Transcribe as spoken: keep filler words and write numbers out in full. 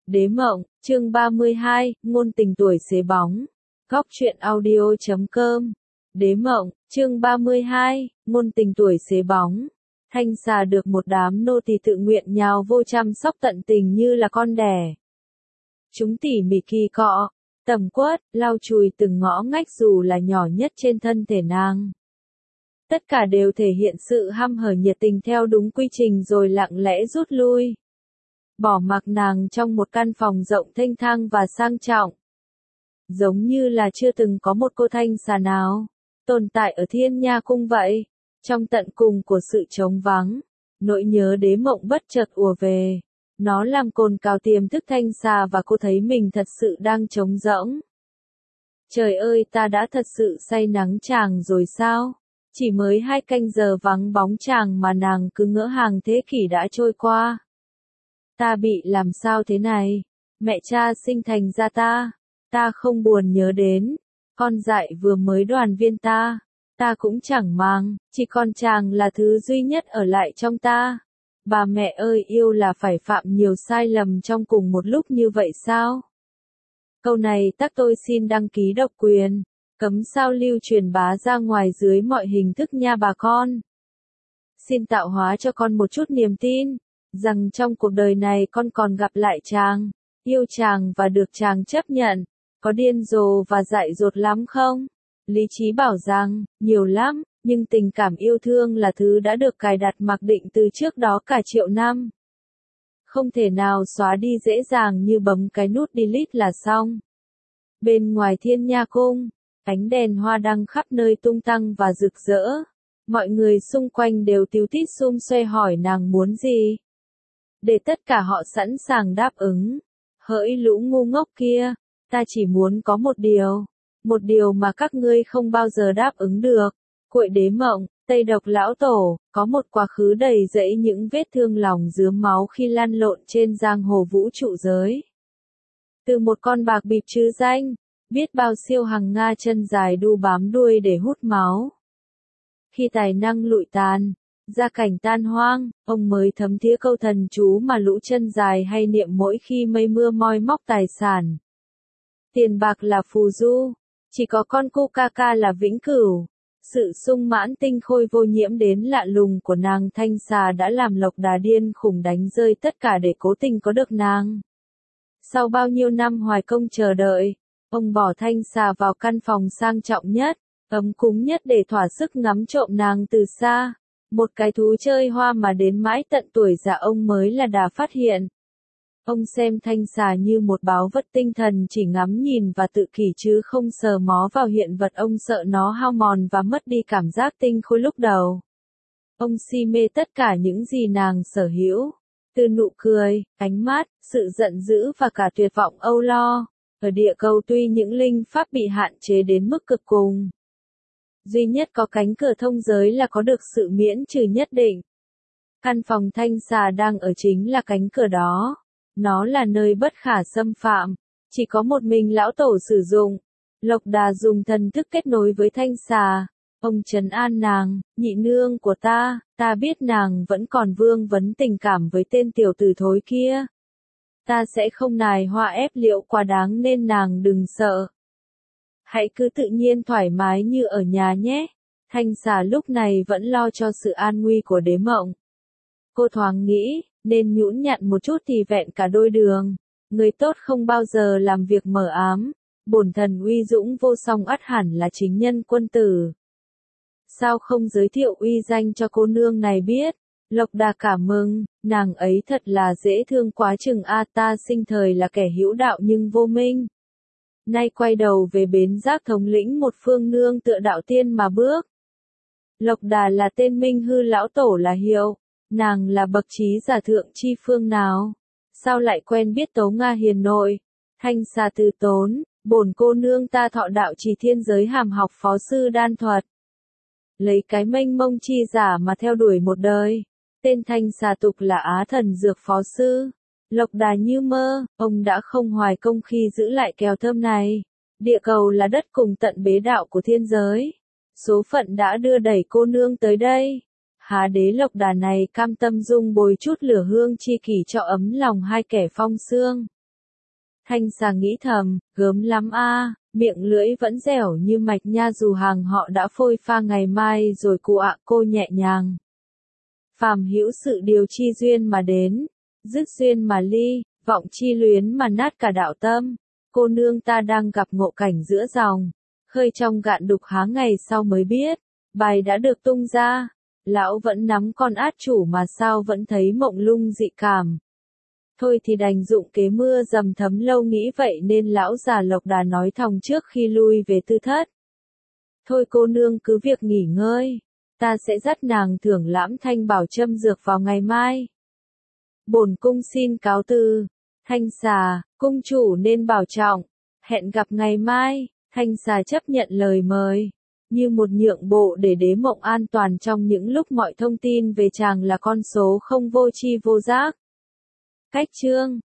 Đế mộng, chương ba mươi hai, ngôn tình tuổi xế bóng. Góc truyện audio chấm com. Đế mộng, chương ba mươi hai, ngôn tình tuổi xế bóng. Thanh xà được một đám nô tỳ tự nguyện nhào vô chăm sóc tận tình như là con đẻ. Chúng tỉ mỉ kỳ cọ, tẩm quất, lau chùi từng ngõ ngách dù là nhỏ nhất trên thân thể nàng. Tất cả đều thể hiện sự hăm hở nhiệt tình theo đúng quy trình rồi lặng lẽ rút lui. Bỏ mặc nàng trong một căn phòng rộng thênh thang và sang trọng. Giống như là chưa từng có một cô thanh xà nào tồn tại ở Thiên Nha Cung vậy. Trong tận cùng của sự trống vắng, nỗi nhớ đế mộng bất chợt ùa về. Nó làm cồn cào tiềm thức thanh xà và cô thấy mình thật sự đang trống rỗng. Trời ơi, ta đã thật sự say nắng chàng rồi sao? Chỉ mới hai canh giờ vắng bóng chàng mà nàng cứ ngỡ hàng thế kỷ đã trôi qua. Ta bị làm sao thế này? Mẹ cha sinh thành ra ta. Ta không buồn nhớ đến. Con dại vừa mới đoàn viên ta. Ta cũng chẳng mang, chỉ còn chàng là thứ duy nhất ở lại trong ta. Bà mẹ ơi, yêu là phải phạm nhiều sai lầm trong cùng một lúc như vậy sao? Câu này tắc tôi xin đăng ký độc quyền, cấm sao lưu truyền bá ra ngoài dưới mọi hình thức nha bà con. Xin tạo hóa cho con một chút niềm tin, rằng trong cuộc đời này con còn gặp lại chàng, yêu chàng và được chàng chấp nhận. Có điên rồ và dại dột lắm không? Lý trí bảo rằng, nhiều lắm, nhưng tình cảm yêu thương là thứ đã được cài đặt mặc định từ trước đó cả triệu năm. Không thể nào xóa đi dễ dàng như bấm cái nút delete là xong. Bên ngoài Thiên Nha Cung, ánh đèn hoa đăng khắp nơi tung tăng và rực rỡ. Mọi người xung quanh đều tíu tít xum xuê hỏi nàng muốn gì. Để tất cả họ sẵn sàng đáp ứng. Hỡi lũ ngu ngốc kia, ta chỉ muốn có một điều. Một điều mà các ngươi không bao giờ đáp ứng được. Cuội đế mộng, Tây Độc lão tổ, có một quá khứ đầy rẫy những vết thương lòng dướm máu khi lăn lộn trên giang hồ vũ trụ giới. Từ một con bạc bịp trứ danh, biết bao siêu hằng nga chân dài đu bám đuôi để hút máu. Khi tài năng lụi tàn, gia cảnh tan hoang, ông mới thấm thía câu thần chú mà lũ chân dài hay niệm mỗi khi mây mưa moi móc tài sản. Tiền bạc là phù du. Chỉ có con cu ca ca là vĩnh cửu. Sự sung mãn tinh khôi vô nhiễm đến lạ lùng của nàng thanh xà đã làm Lộc Đà điên khùng đánh rơi tất cả để cố tình có được nàng. Sau bao nhiêu năm hoài công chờ đợi, ông bỏ thanh xà vào căn phòng sang trọng nhất, ấm cúng nhất để thỏa sức ngắm trộm nàng từ xa. Một cái thú chơi hoa mà đến mãi tận tuổi già ông mới là đà phát hiện. Ông xem thanh xà như một báu vật tinh thần chỉ ngắm nhìn và tự kỷ chứ không sờ mó vào hiện vật, ông sợ nó hao mòn và mất đi cảm giác tinh khôi lúc đầu. Ông si mê tất cả những gì nàng sở hữu, từ nụ cười, ánh mắt, sự giận dữ và cả tuyệt vọng âu lo. Ở địa cầu tuy những linh pháp bị hạn chế đến mức cực cùng, duy nhất có cánh cửa thông giới là có được sự miễn trừ nhất định. Căn phòng thanh xà đang ở chính là cánh cửa đó. Nó là nơi bất khả xâm phạm, chỉ có một mình lão tổ sử dụng. Lộc Đà dùng thần thức kết nối với thanh xà. Ông trấn an nàng, nhị nương của ta, ta biết nàng vẫn còn vương vấn tình cảm với tên tiểu tử thối kia. Ta sẽ không nài hoa ép liệu quá đáng nên nàng đừng sợ. Hãy cứ tự nhiên thoải mái như ở nhà nhé. Thanh xà lúc này vẫn lo cho sự an nguy của đế mộng. Cô thoáng nghĩ, nên nhũn nhặn một chút thì vẹn cả đôi đường. Người tốt không bao giờ làm việc mờ ám. Bổn thần uy dũng vô song ắt hẳn là chính nhân quân tử. Sao không giới thiệu uy danh cho cô nương này biết? Lộc Đà cảm mừng, nàng ấy thật là dễ thương quá chừng a, ta sinh thời là kẻ hữu đạo nhưng vô minh. Nay quay đầu về bến giác thống lĩnh một phương nương tựa đạo tiên mà bước. Lộc Đà là tên minh hư, lão tổ là hiệu. Nàng là bậc trí giả thượng chi phương nào? Sao lại quen biết Tấu Nga hiền nội? Thanh xà từ tốn, bổn cô nương ta thọ đạo trì thiên giới hàm học phó sư đan thuật. Lấy cái mênh mông chi giả mà theo đuổi một đời. Tên thanh xà tục là Á Thần Dược phó sư. Lộc Đà như mơ, ông đã không hoài công khi giữ lại kèo thơm này. Địa cầu là đất cùng tận bế đạo của thiên giới. Số phận đã đưa đẩy cô nương tới đây. Há đế Lộc Đà này cam tâm dung bồi chút lửa hương chi kỷ cho ấm lòng hai kẻ phong xương. Thanh xà nghĩ thầm, gớm lắm a, miệng lưỡi vẫn dẻo như mạch nha dù hàng họ đã phôi pha ngày mai rồi cụ ạ. Cô nhẹ nhàng. Phàm hữu sự điều chi duyên mà đến, dứt duyên mà ly, vọng chi luyến mà nát cả đạo tâm. Cô nương ta đang gặp ngộ cảnh giữa dòng, khơi trong gạn đục há ngày sau mới biết, bài đã được tung ra. Lão vẫn nắm con át chủ mà sao vẫn thấy mộng lung dị cảm. Thôi thì đành dụng kế mưa dầm thấm lâu nghĩ vậy nên lão già Lộc Đà nói thòng trước khi lui về tư thất. Thôi cô nương cứ việc nghỉ ngơi, ta sẽ dắt nàng thưởng lãm thanh bảo châm dược vào ngày mai. Bổn cung xin cáo từ. Thanh xà, cung chủ nên bảo trọng, hẹn gặp ngày mai. Thanh xà chấp nhận lời mời, như một nhượng bộ để Đế Mộng an toàn trong những lúc mọi thông tin về chàng là con số không vô tri vô giác. Cách chương